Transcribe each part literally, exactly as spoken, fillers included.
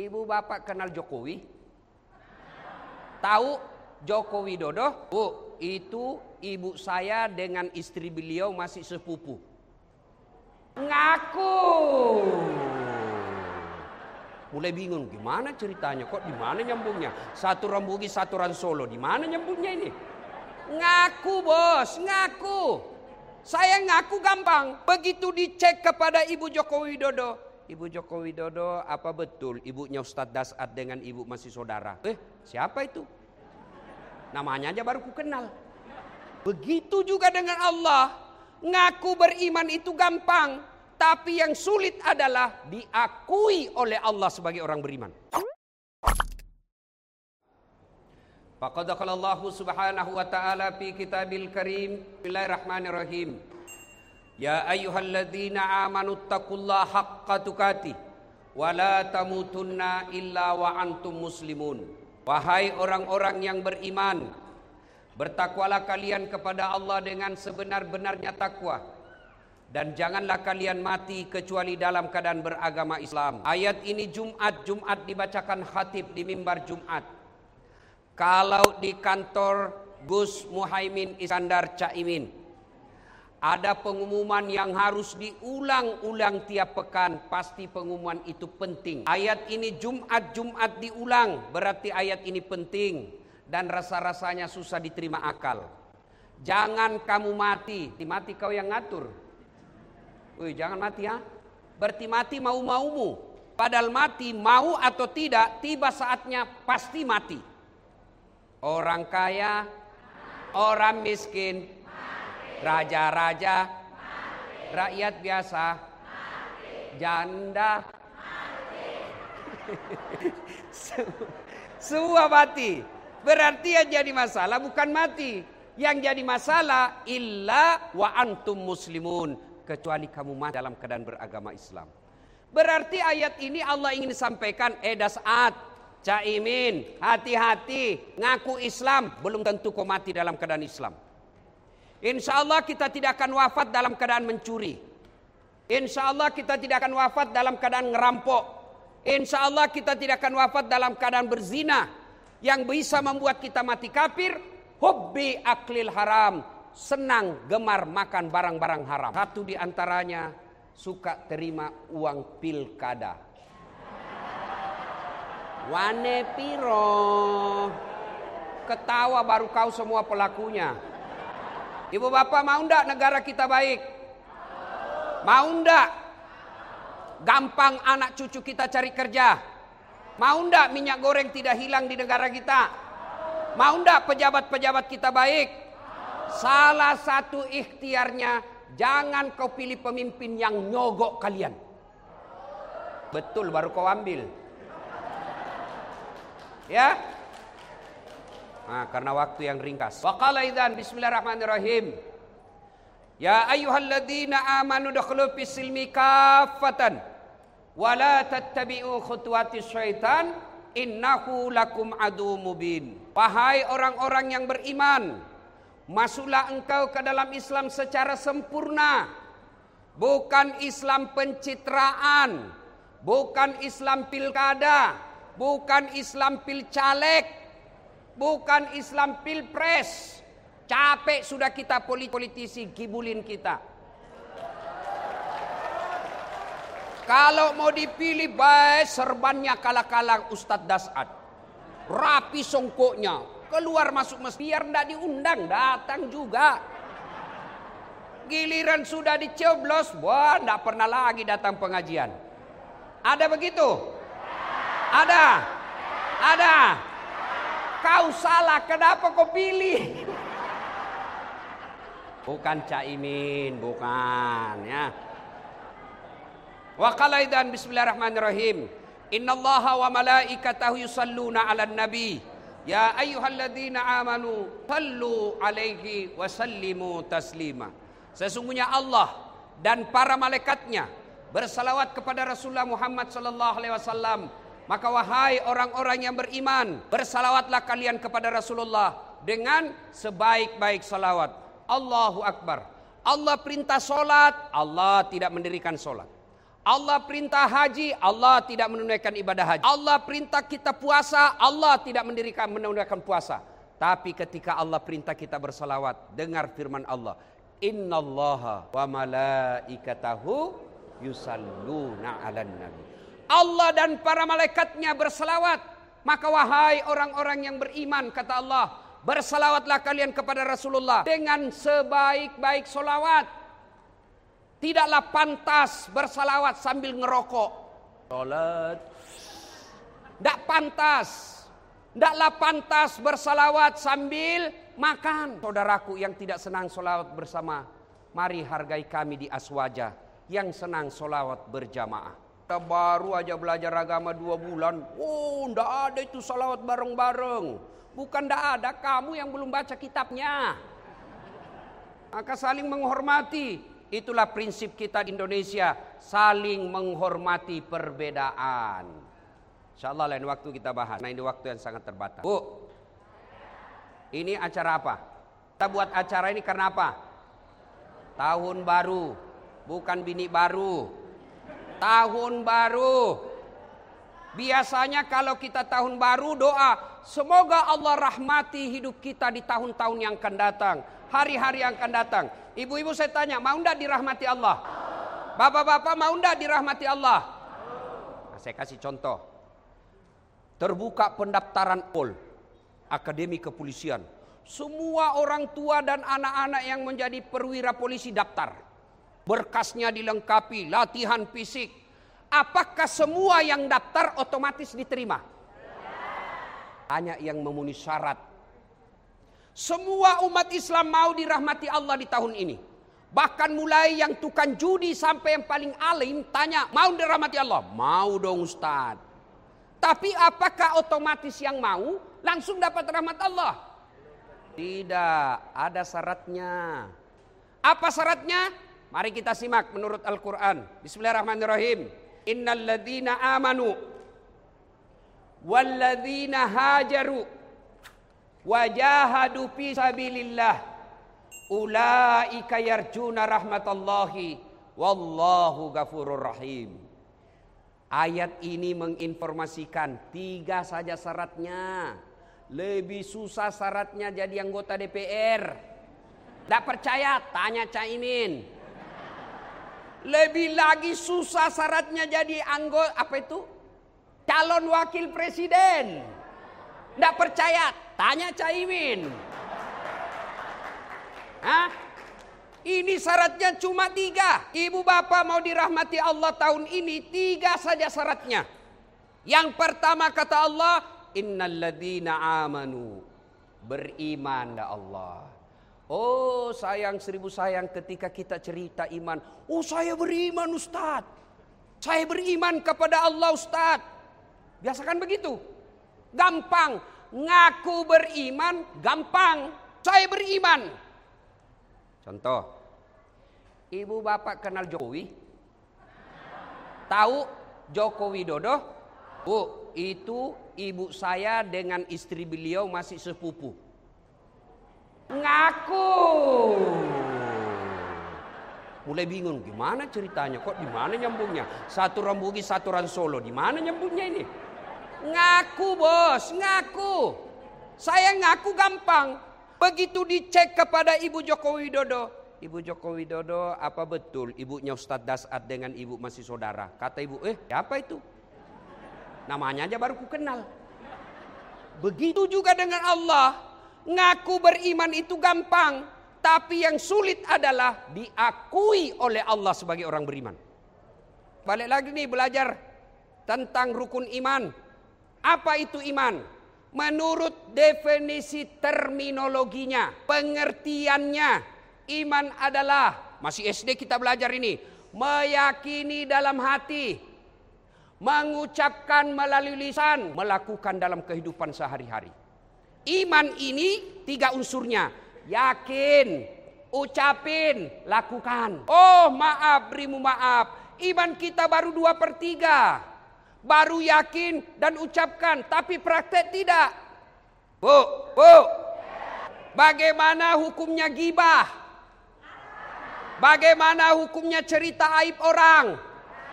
Ibu bapak kenal Jokowi? Tahu Joko Widodo? Bu, itu ibu saya dengan istri beliau masih sepupu. Ngaku. Mulai bingung, gimana ceritanya? Kok di mana nyambungnya? Satu orang Bugis, satu orang Solo. Di mana nyambungnya ini? Ngaku bos, ngaku. Saya ngaku gampang. Begitu dicek kepada Ibu Joko Widodo. Ibu Joko Widodo, apa betul ibunya Ustadz Dasat dengan ibu masih saudara? Eh, siapa itu? Namanya aja baru ku kenal. Begitu juga dengan Allah. Ngaku beriman itu gampang. Tapi yang sulit adalah diakui oleh Allah sebagai orang beriman. Faqad qala Allah Subhanahu wa ta'ala fi kitabil karim. Bismillahirrahmanirrahim. Ya ayyuhalladzina amanu taqullaha haqqa tuqatih wa la tamutunna illa wa antum muslimun. Wahai orang-orang yang beriman, bertakwalah kalian kepada Allah dengan sebenar-benarnya takwa. Dan janganlah kalian mati kecuali dalam keadaan beragama Islam. Ayat ini Jumat, Jumat dibacakan khatib di mimbar Jumat. Kalau di kantor Gus Muhaimin Iskandar Caimin, ada pengumuman yang harus diulang-ulang tiap pekan, pasti pengumuman itu penting. Ayat ini Jumat, Jumat diulang, berarti ayat ini penting. Dan rasa-rasanya susah diterima akal. Jangan kamu mati, mati kau yang ngatur. Wih, jangan mati ya. Berarti mati mau-maumu. Padahal mati mau atau tidak, tiba saatnya pasti mati. Orang kaya, orang miskin, raja-raja, rakyat biasa, janda, semua mati. Berarti yang jadi masalah bukan mati. Yang jadi masalah illa wa antum muslimun. Kecuali kamu mati dalam keadaan beragama Islam. Berarti ayat ini Allah ingin sampaikan, eh Dasat, Caimin, hati-hati, ngaku Islam, belum tentu kau mati dalam keadaan Islam. Insya Allah kita tidak akan wafat dalam keadaan mencuri. Insya Allah kita tidak akan wafat dalam keadaan ngerampok. Insya Allah kita tidak akan wafat dalam keadaan berzina. Yang bisa membuat kita mati kafir, hubbi aklil haram. Senang gemar makan barang-barang haram. Satu di antaranya suka terima uang pilkada. Wane piro. Ketawa baru kau semua pelakunya. Ibu bapak mau ndak negara kita baik? Mau ndak? Gampang anak cucu kita cari kerja? Mau ndak minyak goreng tidak hilang di negara kita? Mau ndak pejabat-pejabat kita baik? Salah satu ikhtiarnya, jangan kau pilih pemimpin yang nyogok kalian. Betul, baru kau ambil. Ya. Nah, karena waktu yang ringkas. Wa qala idzan bismillahirrahmanirrahim. Ya ayyuhalladzina amanu dakhulu fis silmi kaffatan wa la tattabi'u khutuwatis syaitan innahu lakum adu mubin. Wahai orang-orang yang beriman, masuklah engkau ke dalam Islam secara sempurna. Bukan Islam pencitraan, bukan Islam pilkada, bukan Islam pilcaleg, bukan Islam pilpres. Capek sudah kita politisi gibulin kita. Kalau mau dipilih baik serbannya kalah-kalah Ustadz Dasat. Rapi songkoknya. Keluar masuk masjid, biar tidak diundang, datang juga. Giliran sudah dicoblos, wah tidak pernah lagi datang pengajian. Ada begitu? Ada? Ada? Kau salah, kenapa kau pilih? Bukan Caimin, bukan ya. Wa qala idzan bismillahirrahmanirrahim. Innallaha wa malaikatahu yusalluna 'alan nabi. Ya ayyuhalladzina amanu sallu alaihi wa sallimu taslima. Sesungguhnya Allah dan para malaikatnya bersalawat kepada Rasulullah Muhammad sallallahu alaihi wasallam. Maka wahai orang-orang yang beriman, bersalawatlah kalian kepada Rasulullah dengan sebaik-baik salawat. Allahu Akbar. Allah perintah solat, Allah tidak mendirikan solat. Allah perintah haji, Allah tidak menunaikan ibadah haji. Allah perintah kita puasa, Allah tidak mendirikan menunaikan puasa. Tapi ketika Allah perintah kita bersalawat, dengar firman Allah, innallaha wa malaikatahu yusalluna 'alan nabi. Allah dan para malaikatnya bersalawat. Maka wahai orang-orang yang beriman, kata Allah, bersalawatlah kalian kepada Rasulullah dengan sebaik-baik solawat. Tidaklah pantas bersalawat sambil ngerokok. Salat. Tidak pantas. Tidaklah pantas bersalawat sambil makan. Saudaraku yang tidak senang solawat bersama, mari hargai kami di Aswaja yang senang solawat berjamaah. Kita baru aja belajar agama dua bulan. Oh, tidak ada itu solawat bareng-bareng. Bukan tidak ada, kamu yang belum baca kitabnya. Maka saling menghormati. Itulah prinsip kita di Indonesia, saling menghormati perbedaan. Insyaallah lain waktu kita bahas. Nah, ini waktu yang sangat terbatas. Bu, ini acara apa? Kita buat acara ini karena apa? Tahun baru, bukan bini baru. Tahun baru. Biasanya kalau kita tahun baru doa, semoga Allah rahmati hidup kita di tahun-tahun yang akan datang, hari-hari yang akan datang. Ibu-ibu saya tanya, mau enggak dirahmati Allah? Bapak-bapak mau enggak dirahmati Allah? Nah, saya kasih contoh. Terbuka pendaftaran A P O L, Akademi Kepolisian. Semua orang tua dan anak-anak yang menjadi perwira polisi daftar. Berkasnya dilengkapi, latihan fisik. Apakah semua yang daftar otomatis diterima? Hanya yang memenuhi syarat. Semua umat Islam mau dirahmati Allah di tahun ini. Bahkan mulai yang tukang judi sampai yang paling alim tanya, mau dirahmati Allah? Mau dong Ustaz. Tapi apakah otomatis yang mau langsung dapat rahmat Allah? Tidak, ada syaratnya. Apa syaratnya? Mari kita simak menurut Al-Quran. Bismillahirrahmanirrahim. Innal ladzina amanu wal ladzina hajaru wajahadu fi sabilillah ulaika yarjuna rahmatallahi wallahu ghafurur rahim. Ayat ini menginformasikan tiga saja syaratnya. Lebih susah syaratnya jadi anggota D P R. Tidak percaya? Tanya Caimin. Lebih lagi susah syaratnya jadi anggota apa itu? Calon wakil presiden. Tidak percaya? Tanya Caimin. Hah? Ini syaratnya cuma tiga. Ibu bapak mau dirahmati Allah tahun ini, tiga saja syaratnya. Yang pertama kata Allah, innalladzina amanu, beriman ya Allah. Oh sayang seribu sayang ketika kita cerita iman. Oh saya beriman Ustaz. Saya beriman kepada Allah Ustaz. Biasakan begitu. Gampang. Ngaku beriman gampang. Saya beriman. Contoh. Ibu bapak kenal Jokowi? Tahu Joko Widodo? Bu, itu ibu saya dengan istri beliau masih sepupu. Ngaku. Mulai bingung gimana ceritanya, kok di mana nyambungnya? Satu orang Bugis, satu orang Solo, di mana nyambungnya ini? Ngaku bos, ngaku. Saya ngaku gampang. Begitu dicek kepada Ibu Joko Widodo, Ibu Joko Widodo apa betul ibunya Ustadz Dasat dengan ibu masih saudara? Kata ibu, eh siapa itu? Namanya aja baru ku kenal. Begitu juga dengan Allah. Ngaku beriman itu gampang, tapi yang sulit adalah diakui oleh Allah sebagai orang beriman. Balik lagi nih belajar tentang rukun iman. Apa itu iman? Menurut definisi terminologinya, pengertiannya, iman adalah, masih S D kita belajar ini, meyakini dalam hati, mengucapkan melalui lisan, melakukan dalam kehidupan sehari-hari. Iman ini tiga unsurnya. Yakin, ucapin, lakukan. Oh maaf, berimu maaf. Iman kita baru dua per tiga. Baru yakin dan ucapkan. Tapi praktek tidak. Bu, bu. Bagaimana hukumnya gibah? Bagaimana hukumnya cerita aib orang?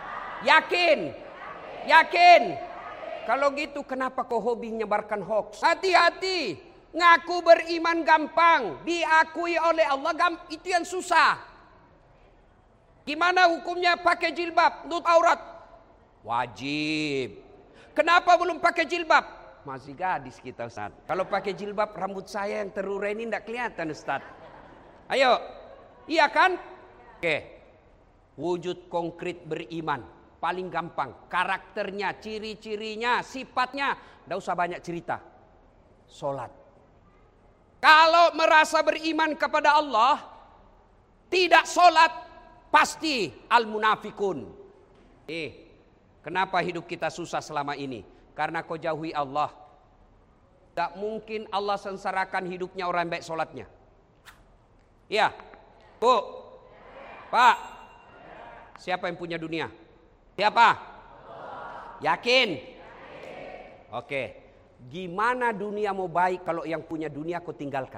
Yakin? Yakin? Kalau gitu kenapa kau hobi menyebarkan hoax? Hati-hati. Ngaku beriman gampang. Diakui oleh Allah itu yang susah. Gimana hukumnya pakai jilbab? Nut aurat? Wajib. Kenapa belum pakai jilbab? Masih gadis kita Ustaz. Kalau pakai jilbab rambut saya yang terurai ini tidak kelihatan Ustaz. Ayo. Iya kan? Oke. Wujud konkret beriman. Paling gampang. Karakternya, ciri-cirinya, sifatnya. Tidak usah banyak cerita. Solat. Kalau merasa beriman kepada Allah. Tidak solat. Pasti al-munafikun. Eh. Kenapa hidup kita susah selama ini? Karena kau jauhi Allah. Tak mungkin Allah sengsarakan hidupnya orang baik solatnya. Iya. Bu. Pak. Siapa yang punya dunia? Siapa? Yakin? Oke. Gimana dunia mau baik kalau yang punya dunia kau tinggalkan?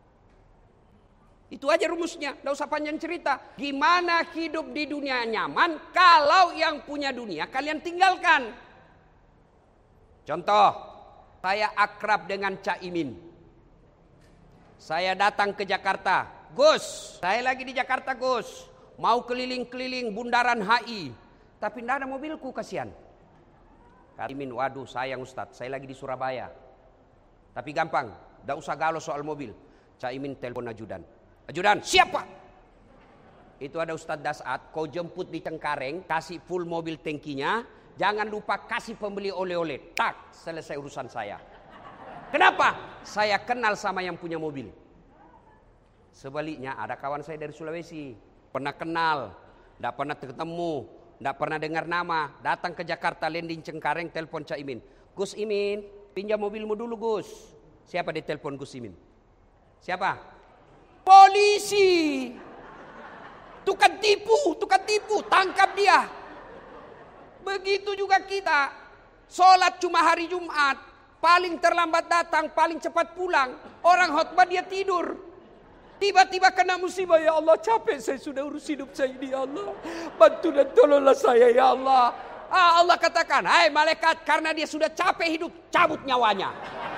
Itu aja rumusnya, tidak usah panjang cerita. Gimana hidup di dunia nyaman kalau yang punya dunia kalian tinggalkan? Contoh, saya akrab dengan Cak Imin. Saya datang ke Jakarta. Gus, saya lagi di Jakarta Gus. Mau keliling-keliling bundaran H I. Tapi tidak ada mobilku, kasihan. Kak Imin, waduh sayang Ustadz, saya lagi di Surabaya. Tapi gampang, tidak usah galau soal mobil. Cak Imin telepon ajudan. Ajudan, siapa? Itu ada Ustadz Dasat, kau jemput di Cengkareng, kasih full mobil tangkinya, jangan lupa kasih pembeli oleh-oleh. Tak, selesai urusan saya. Kenapa? Saya kenal sama yang punya mobil. Sebaliknya ada kawan saya dari Sulawesi, pernah kenal, tidak pernah ketemu, tidak pernah dengar nama, datang ke Jakarta, landing Cengkareng, telepon Cak Imin. Gus Imin, pinjam mobilmu dulu Gus. Siapa dia telepon Gus Imin? Siapa? Polisi. Tukang tipu, tukang tipu, tangkap dia. Begitu juga kita. Sholat cuma hari Jumat, paling terlambat datang, paling cepat pulang. Orang khotbah dia tidur. Tiba-tiba kena musibah, ya Allah capek saya sudah urus hidup saya ini, ya Allah. Bantu dan tolonglah saya, ya Allah. Ah, Allah katakan, hai malaikat, karena dia sudah capek hidup, cabut nyawanya.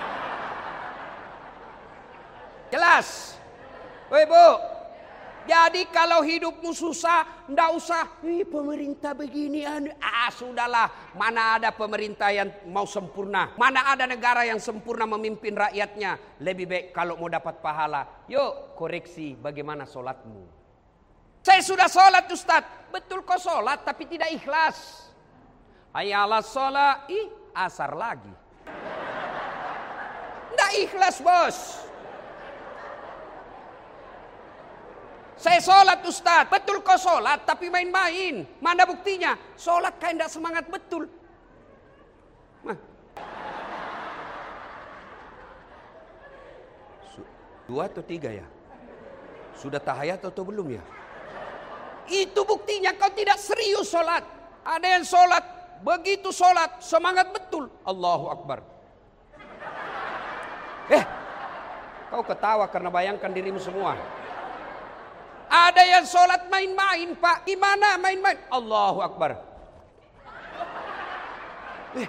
Jelas? Woi Bu, jadi kalau hidupmu susah, ndak usah, ih pemerintah begini, ah sudahlah, mana ada pemerintah yang mau sempurna, mana ada negara yang sempurna memimpin rakyatnya. Lebih baik kalau mau dapat pahala, yuk koreksi bagaimana sholatmu. Saya sudah sholat Ustadz, betul kok sholat tapi tidak ikhlas. Ayalah sholat, ih asar lagi. Ndak ikhlas bos. Saya sholat Ustadz, betul kau sholat tapi main-main. Mana buktinya? Sholat kayak tidak semangat betul. Nah. Dua atau tiga ya? Sudah tahayat atau belum ya? Itu buktinya kau tidak serius sholat. Ada yang sholat, begitu sholat semangat betul. Allahu Akbar. Eh, kau ketawa karena bayangkan dirimu semua. Ada yang sholat main-main Pak. Gimana main-main? Allahu Akbar. Eh.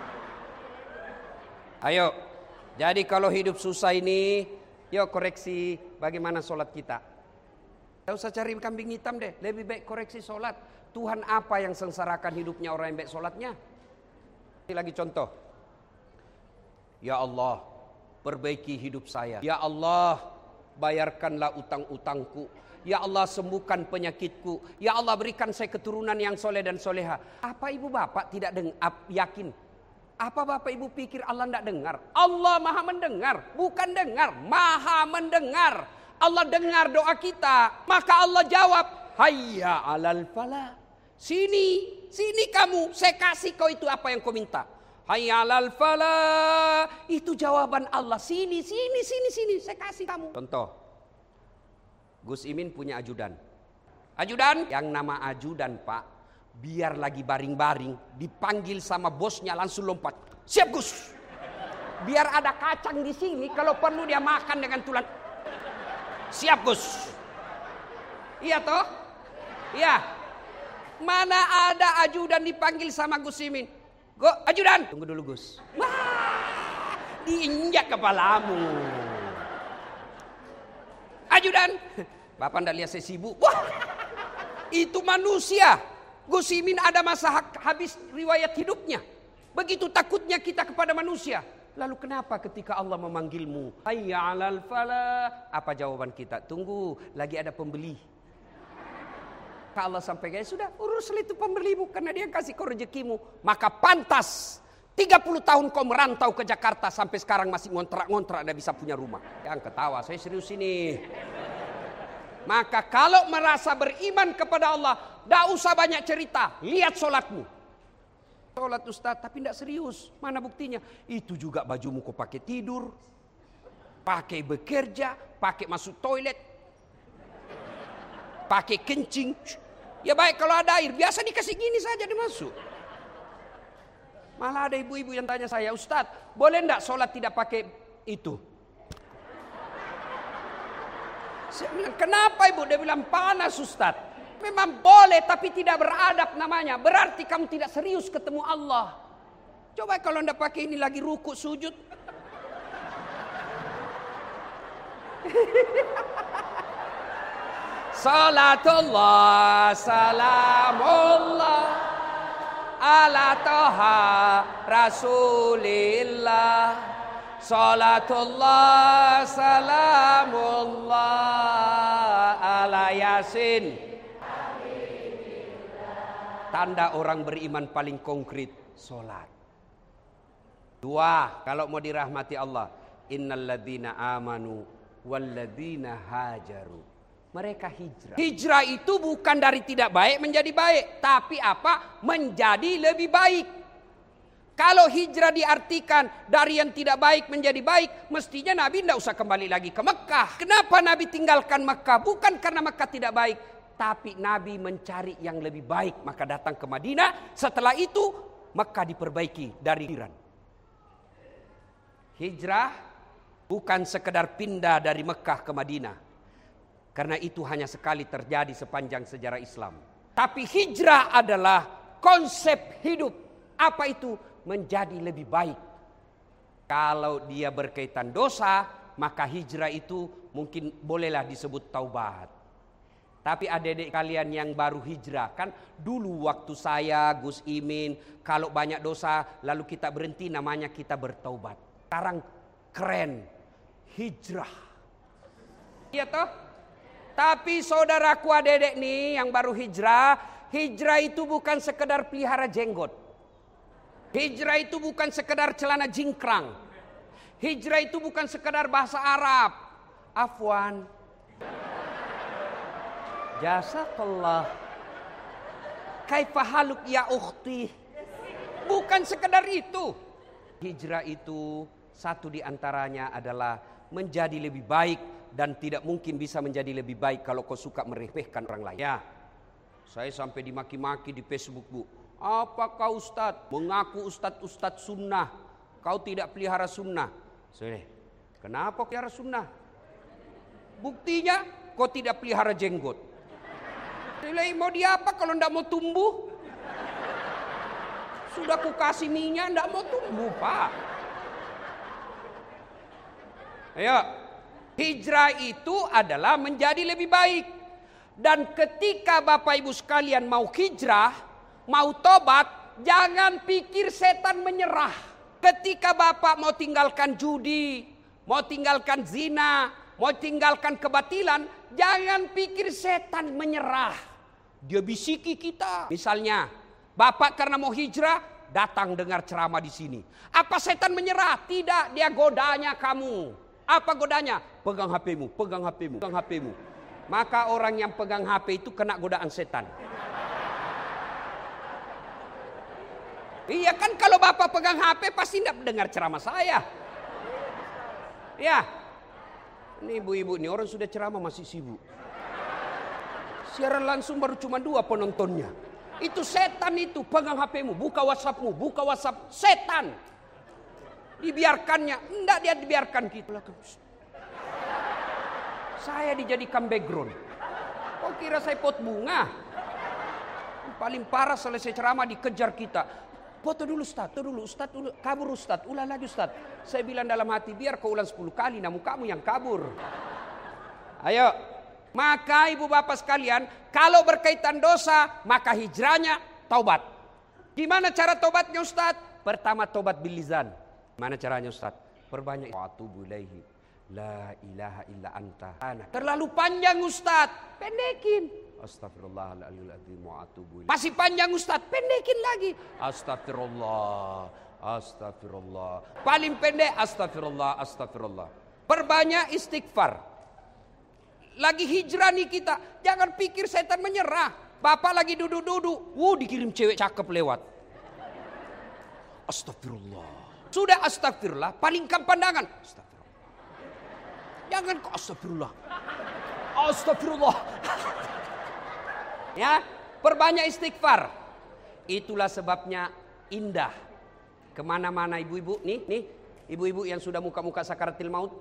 Ayo. Jadi kalau hidup susah ini, yuk koreksi bagaimana sholat kita. Tidak usah cari kambing hitam deh. Lebih baik koreksi sholat. Tuhan apa yang sengsarakan hidupnya orang yang baik sholatnya? Ini lagi contoh. Ya Allah, perbaiki hidup saya. Ya Allah, bayarkanlah utang-utangku. Ya Allah, sembuhkan penyakitku. Ya Allah, berikan saya keturunan yang soleh dan soleha. Apa ibu bapak tidak dengar, yakin? Apa bapak ibu pikir Allah tidak dengar? Allah maha mendengar. Bukan dengar, maha mendengar. Allah dengar doa kita. Maka Allah jawab, hayya alal falah. Sini, sini kamu. Saya kasih kau itu apa yang kau minta. Hayya alal falah. Itu jawaban Allah. Sini, sini, sini, sini. Saya kasih kamu. Contoh. Gus Imin punya ajudan. Ajudan yang nama ajudan Pak, biar lagi baring-baring, dipanggil sama bosnya langsung lompat. Siap Gus. Biar ada kacang di sini, kalau perlu dia makan dengan tulang. Siap Gus. Iya toh? Iya. mana ada ajudan dipanggil sama Gus Imin. Go, ajudan. Tunggu dulu Gus. Wah, diinjak kepalamu. Ajudan. Bapak ndak lihat saya sibuk. Wah, itu manusia. Gus Imin ada masa habis riwayat hidupnya. Begitu takutnya kita kepada manusia. Lalu kenapa ketika Allah memanggilmu, hayya 'alal falah, apa jawaban kita? Tunggu, lagi ada pembeli. Kalau Allah sampaikan, sudah uruslah itu pembelimu karena dia kasih kau rezekimu. Maka pantas tiga puluh tahun kau merantau ke Jakarta sampai sekarang masih ngontrak-ngontrak dan bisa punya rumah. Yang ketawa, saya serius ini. Maka kalau merasa beriman kepada Allah, tidak usah banyak cerita, lihat sholatmu. Sholat Ustaz, tapi tidak serius. Mana buktinya? Itu juga bajumu kau pakai tidur, pakai bekerja, pakai masuk toilet, pakai kencing. Ya baik kalau ada air, biasa dikasih gini saja dimasuk. Malah ada ibu-ibu yang tanya saya, Ustaz, boleh tidak sholat tidak pakai itu? Saya bilang, kenapa ibu? Dia bilang, panas Ustaz. Memang boleh tapi tidak beradab namanya. Berarti kamu tidak serius ketemu Allah. Coba kalau anda pakai ini lagi rukuk sujud. Salatullah salamullah ala toha rasulillah. Salatullah salamullah ala yasin. Tanda orang beriman paling konkret, sholat. Dua, kalau mau dirahmati Allah, innalladzina amanu walladzina hajaru. Mereka hijrah. Hijrah itu bukan dari tidak baik menjadi baik, tapi apa? Menjadi lebih baik. Kalau hijrah diartikan dari yang tidak baik menjadi baik, mestinya Nabi tidak usah kembali lagi ke Mekah. Kenapa Nabi tinggalkan Mekah? Bukan karena Mekah tidak baik, tapi Nabi mencari yang lebih baik, maka datang ke Madinah. Setelah itu Mekah diperbaiki dari Iran. Hijrah bukan sekedar pindah dari Mekah ke Madinah, karena itu hanya sekali terjadi sepanjang sejarah Islam. Tapi hijrah adalah konsep hidup. Apa itu? Menjadi lebih baik. Kalau dia berkaitan dosa, maka hijrah itu mungkin bolehlah disebut taubat. Tapi adik-adik kalian yang baru hijrah, kan dulu waktu saya, Gus Imin, kalau banyak dosa lalu kita berhenti, namanya kita bertaubat. Sekarang keren, hijrah. Iya toh? Tapi saudaraku adik-adik nih yang baru hijrah, hijrah itu bukan sekedar pelihara jenggot. Hijrah itu bukan sekedar celana jingkrang. Hijrah itu bukan sekedar bahasa Arab. Afwan. Jazakallah. Kaifa haluk ya ukhti. Bukan sekedar itu. Hijrah itu satu di antaranya adalah menjadi lebih baik, dan tidak mungkin bisa menjadi lebih baik kalau kau suka meremehkan orang lain. Ya, saya sampai dimaki-maki di Facebook, Bu. Apa kau Ustadz? Mengaku Ustadz-Ustadz sunnah. Kau tidak pelihara sunnah. Saya, kenapa pelihara sunnah? Buktinya kau tidak pelihara jenggot. Nilai mau diapa kalau ndak mau tumbuh? Sudah ku kasih minyak ndak mau tumbuh, Pak. Ayo, hijrah itu adalah menjadi lebih baik. Dan ketika Bapak Ibu sekalian mau hijrah, mau tobat, jangan pikir setan menyerah. Ketika Bapak mau tinggalkan judi, mau tinggalkan zina, mau tinggalkan kebatilan, jangan pikir setan menyerah. Dia bisiki kita. Misalnya, Bapak karena mau hijrah, datang dengar ceramah di sini. Apa setan menyerah? Tidak, dia godanya kamu. Apa godanya? Pegang H P-mu, pegang H P-mu, pegang H P-mu. Maka orang yang pegang H P itu kena godaan setan. Iya kan, kalau Bapak pegang H P pasti tidak mendengar ceramah saya. Ya, ini ibu-ibu nih orang sudah ceramah masih sibuk. Siaran langsung baru cuma dua penontonnya. Itu setan itu, pegang H P-mu, buka WhatsApp-mu, buka WhatsApp, setan. Dibiarkannya, enggak dia dibiarkan gitu. Saya dijadikan background. Kok kira saya pot bunga? Paling parah selesai ceramah dikejar kita. Foto dulu Ustaz, foto dulu Ustaz, dulu. Kabur Ustaz, ulang lagi Ustaz. Saya bilang dalam hati, biar kau ulang sepuluh kali, namun kamu yang kabur. Ayo, maka ibu bapak sekalian, kalau berkaitan dosa, maka hijrahnya taubat. Gimana cara taubatnya Ustaz? Pertama taubat bil lisan. Mana caranya Ustaz? Perbanyak wa atubu ilaihi. La ilaha illa anta. Terlalu panjang Ustaz, pendekin. Astagfirullahaladzim wa atubu ilaihi. Masih panjang Ustaz, pendekin lagi. Astagfirullah, astagfirullah. Paling pendek astagfirullah, astagfirullah. Perbanyak istighfar. Lagi hijrah nih kita, jangan pikir setan menyerah. Bapak lagi duduk-duduk, wuh dikirim cewek cakep lewat. Astagfirullah. Sudah astagfirullah, palingkan pandangan. Astagfirullah. Jangan kok astagfirullah. Astagfirullah. Ya, perbanyak istighfar. Itulah sebabnya indah. Kemana-mana ibu-ibu, nih, nih, ibu-ibu yang sudah muka-muka sakaratil maut.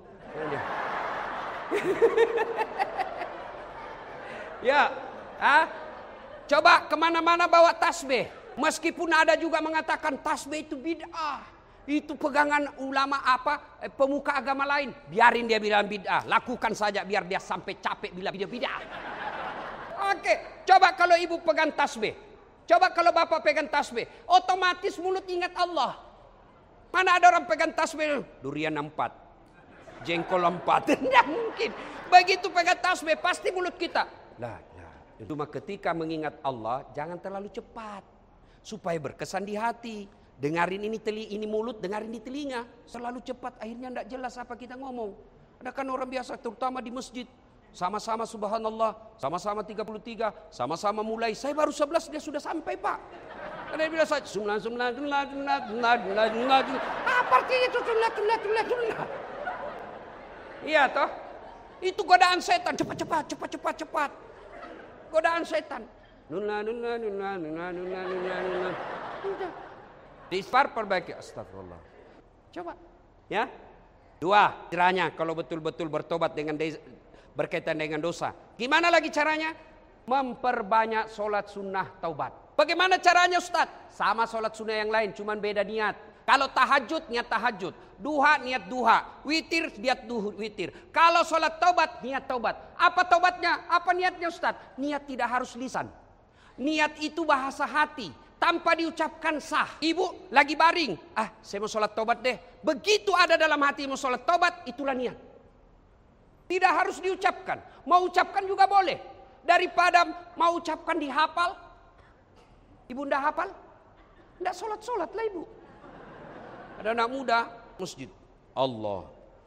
Ya, ah, coba kemana-mana bawa tasbih. Meskipun ada juga mengatakan tasbih itu bid'ah, itu pegangan ulama apa, eh, pemuka agama lain. Biarin dia bilang bid'ah, lakukan saja biar dia sampai capek bila dia bid'ah. Oke, coba kalau ibu pegang tasbih, coba kalau bapak pegang tasbih, otomatis mulut ingat Allah. Mana ada orang pegang tasbih, durian empat, jengkol empat, tidak mungkin. Begitu pegang tasbih, pasti mulut kita. Lah, lah. Cuma ketika mengingat Allah, jangan terlalu cepat, supaya berkesan di hati. Dengarin ini teli, ini mulut, dengarin di telinga. Selalu cepat, akhirnya tidak jelas apa kita ngomong. Ada kan orang biasa, terutama di masjid. Sama-sama subhanallah, sama-sama tiga puluh tiga, sama-sama mulai. Saya baru sebelas dia sudah sampai Pak. Ada yang bilang saya sumlah sumlah sumlah sumlah sumlah sumlah sumlah. Apa artinya itu sumlah sumlah sumlah sumlah? Iya toh? Itu godaan setan, cepat-cepat, cepat-cepat, cepat. Godaan setan. Nunna nunna nunna nunna nunna nunna nunna. Istighfar perbaiki, astagfirullah. Coba, ya. Dua, caranya kalau betul-betul bertobat dengan berkaitan dengan dosa. Gimana lagi caranya? Memperbanyak sholat sunnah taubat. Bagaimana caranya Ustaz? Sama sholat sunnah yang lain, cuman beda niat. Kalau tahajud, niat tahajud. Duha, niat duha. Witir, niat duha, witir. Kalau sholat taubat, niat taubat. Apa taubatnya? Apa niatnya Ustaz? Niat tidak harus lisan. Niat itu bahasa hati. Tanpa diucapkan sah. Ibu lagi baring. Ah, saya mau sholat taubat deh. Begitu ada dalam hati mau sholat taubat, itulah niat. Tidak harus diucapkan. Mau ucapkan juga boleh. Daripada mau ucapkan dihafal. Ibu ndak hafal? Ndak sholat-sholat lah ibu. Ada anak muda masjid. Allah.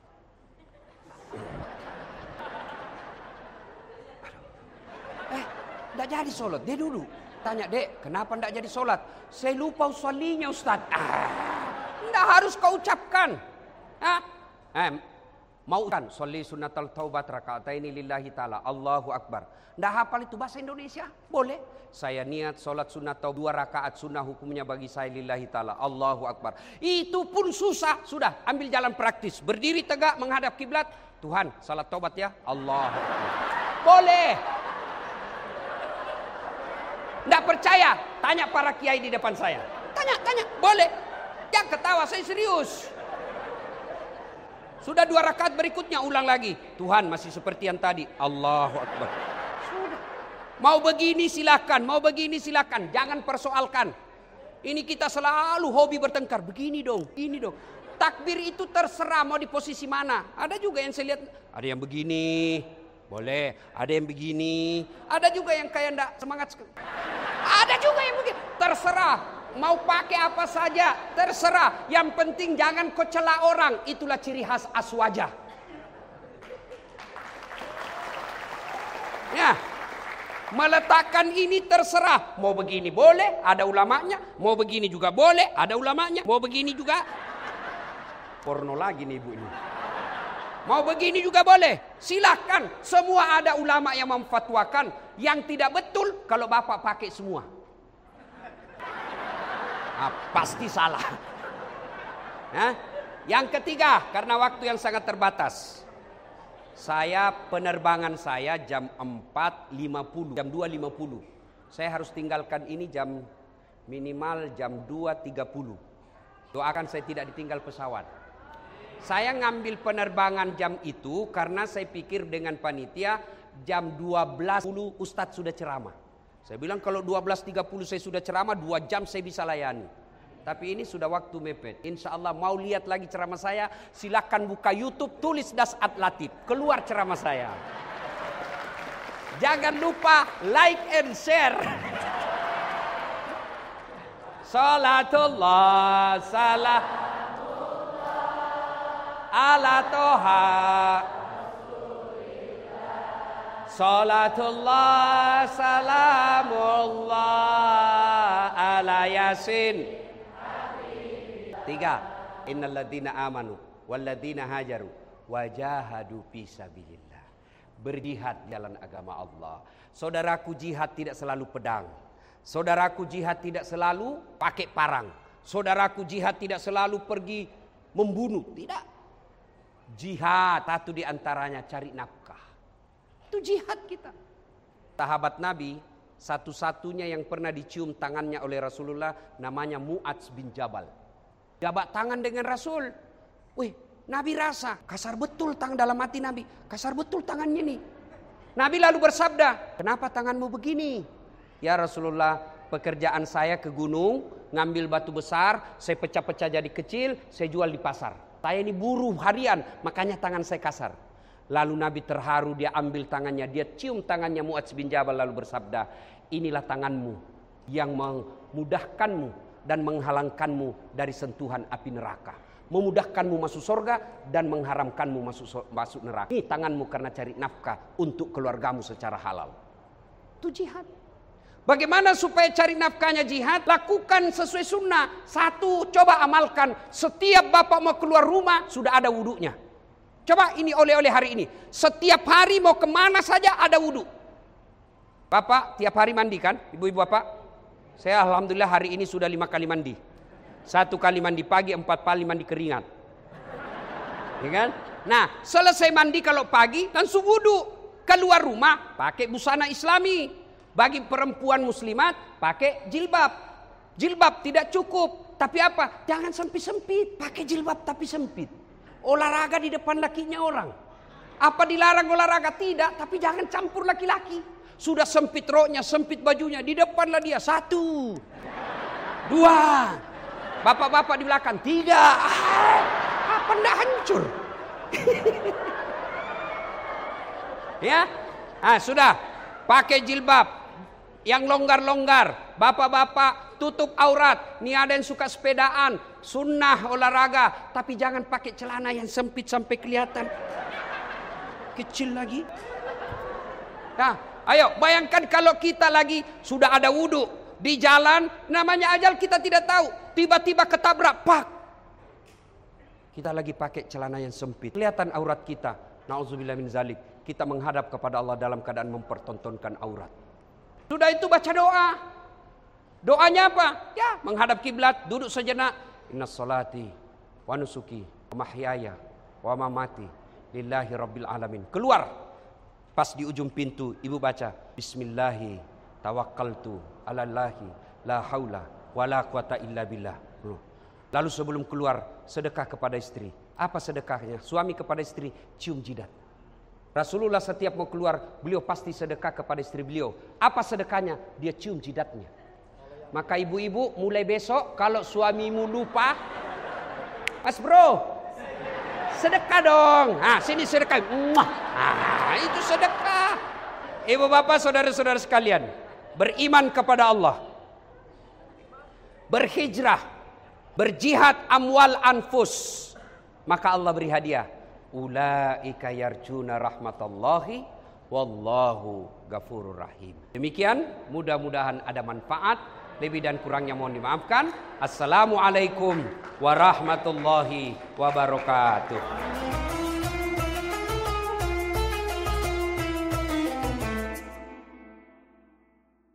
Eh, ndak jadi sholat. Dia dulu. Tanya, dek, kenapa ndak jadi sholat? Saya lupa usollinya Ustaz. Ah, ndak harus kau ucapkan. Ah, eh, mau kan sholli sunnatal taubat raka'ataini lillahi ta'ala. Allahu Akbar. Ndak hafal itu bahasa Indonesia? Boleh. Saya niat sholat sunat taubat dua rakaat sunnah hukumnya bagi saya lillahi ta'ala. Allahu Akbar. Itu pun susah. Sudah, ambil jalan praktis. Berdiri tegak menghadap kiblat. Tuhan, salat taubat ya. Allahu Akbar. Boleh. Nggak percaya? Tanya para kiai di depan saya. Tanya, tanya. Boleh. Jangan ketawa, saya serius. Sudah dua rakaat berikutnya ulang lagi. Tuhan masih seperti yang tadi. Allahu Akbar. Sudah. Mau begini silakan, mau begini silakan. Jangan persoalkan. Ini kita selalu hobi bertengkar. Begini dong, ini dong. Takbir itu terserah mau di posisi mana. Ada juga yang saya lihat. Ada yang begini. Boleh. Ada yang begini. Ada juga yang kayak enggak semangat. Ada juga yang begini. Terserah. Mau pakai apa saja. Terserah. Yang penting jangan kau cela orang. Itulah ciri khas aswajah. Ya. Meletakkan ini terserah. Mau begini boleh. Ada ulamanya. Mau begini juga boleh. Ada ulamanya. Mau begini juga. Porno lagi nih ibu ini. Mau begini juga boleh. Silahkan. Semua ada ulama yang memfatwakan. Yang tidak betul kalau bapak pakai semua. Nah, pasti salah. Nah, yang ketiga, karena waktu yang sangat terbatas. Saya penerbangan saya jam empat lima puluh. Jam dua lima puluh. saya harus tinggalkan ini jam minimal jam dua tiga puluh. Doakan saya tidak ditinggal pesawat. Saya ngambil penerbangan jam itu karena saya pikir dengan panitia jam dua belas tiga puluh Ustadz sudah ceramah. Saya bilang kalau dua belas tiga puluh saya sudah ceramah, dua jam saya bisa layani. Tapi ini sudah waktu mepet. Insya Allah mau lihat lagi ceramah saya, silakan buka YouTube, tulis Das'at Latif, keluar ceramah saya. Jangan lupa like and share. Salatullah salah ala toha. Salatullah salamullah ala yasin. Tiga, innalladzina amanu walladzina hajaru wajahadu fisabilillah. Berjihad jalan agama Allah. Saudaraku, jihad tidak selalu pedang. Saudaraku, jihad tidak selalu pakai parang. Saudaraku, jihad tidak selalu pergi membunuh. Tidak. Jihad satu di antaranya cari nafkah. Itu jihad kita. Sahabat Nabi satu-satunya yang pernah dicium tangannya oleh Rasulullah namanya Mu'adz bin Jabal. Jabat tangan dengan Rasul. Wih, Nabi rasa kasar betul tangan dalam hati Nabi. Kasar betul tangannya nih. Nabi lalu bersabda, kenapa tanganmu begini? Ya Rasulullah, pekerjaan saya ke gunung, ngambil batu besar, saya pecah-pecah jadi kecil, saya jual di pasar. Saya ini buruh harian, makanya tangan saya kasar. Lalu Nabi terharu, dia ambil tangannya, dia cium tangannya Mu'adz bin Jabal lalu bersabda, inilah tanganmu yang memudahkanmu dan menghalangkanmu dari sentuhan api neraka, memudahkanmu masuk surga dan mengharamkanmu masuk masuk neraka. Ini tanganmu karena cari nafkah untuk keluargamu secara halal. Itu jihad. Bagaimana supaya cari nafkahnya jihad? Lakukan sesuai sunnah. Satu, coba amalkan. Setiap bapak mau keluar rumah sudah ada wudunya. Coba ini oleh-oleh hari ini. Setiap hari mau kemana saja ada wudu. Bapak tiap hari mandi kan? Ibu-ibu bapak? Saya alhamdulillah hari ini sudah lima kali mandi. Satu kali mandi pagi, empat kali mandi keringat. Ya kan? Nah, selesai mandi kalau pagi langsung wudu. Keluar rumah pakai busana islami. Bagi perempuan muslimat pakai jilbab. Jilbab tidak cukup. Tapi apa? Jangan sempit-sempit. Pakai jilbab tapi sempit. Olahraga di depan lakinya orang. Apa dilarang olahraga? Tidak. Tapi jangan campur laki-laki. Sudah sempit roknya, sempit bajunya, di depanlah dia. Satu, dua, bapak-bapak di belakang. Tiga, ah, apa ndak hancur? Ya, ah sudah. Pakai jilbab yang longgar-longgar. Bapak-bapak tutup aurat. Nih ada yang suka sepedaan, sunnah olahraga, tapi jangan pakai celana yang sempit sampai kelihatan kecil lagi. Nah. Ayo bayangkan kalau kita lagi sudah ada wudu di jalan, namanya ajal kita tidak tahu, tiba-tiba ketabrak, pak. Kita lagi pakai celana yang sempit, kelihatan aurat kita. Nauzubillah min zalik. Kita menghadap kepada Allah dalam keadaan mempertontonkan aurat. Sudah itu baca doa. Doanya apa? Ya, menghadap kiblat, duduk sejenak. Innas salati wa nusuki wa mahyaya wa mamati lillahi rabbil alamin. Keluar. Pas di ujung pintu ibu baca Bismillahi tawakkaltu alallahi la haula wala quwata illa billah. Lalu sebelum keluar sedekah kepada istri. Apa sedekahnya? Suami kepada istri cium jidat. Rasulullah setiap mau keluar beliau pasti sedekah kepada istri beliau. Apa sedekahnya? Dia cium jidatnya. Maka ibu-ibu mulai besok kalau suamimu lupa, Mas bro, sedekah dong. Nah, sini sedekah. Nah, itu sedekah. Ibu bapak saudara-saudara sekalian, beriman kepada Allah, berhijrah, berjihad amwal anfus, maka Allah beri hadiah. Ulaika yarjuna rahmatallahi wallahu ghafurur rahim. Demikian, mudah-mudahan ada manfaat. Lebih dan kurangnya mohon dimaafkan. Assalamualaikum warahmatullahi wabarakatuh.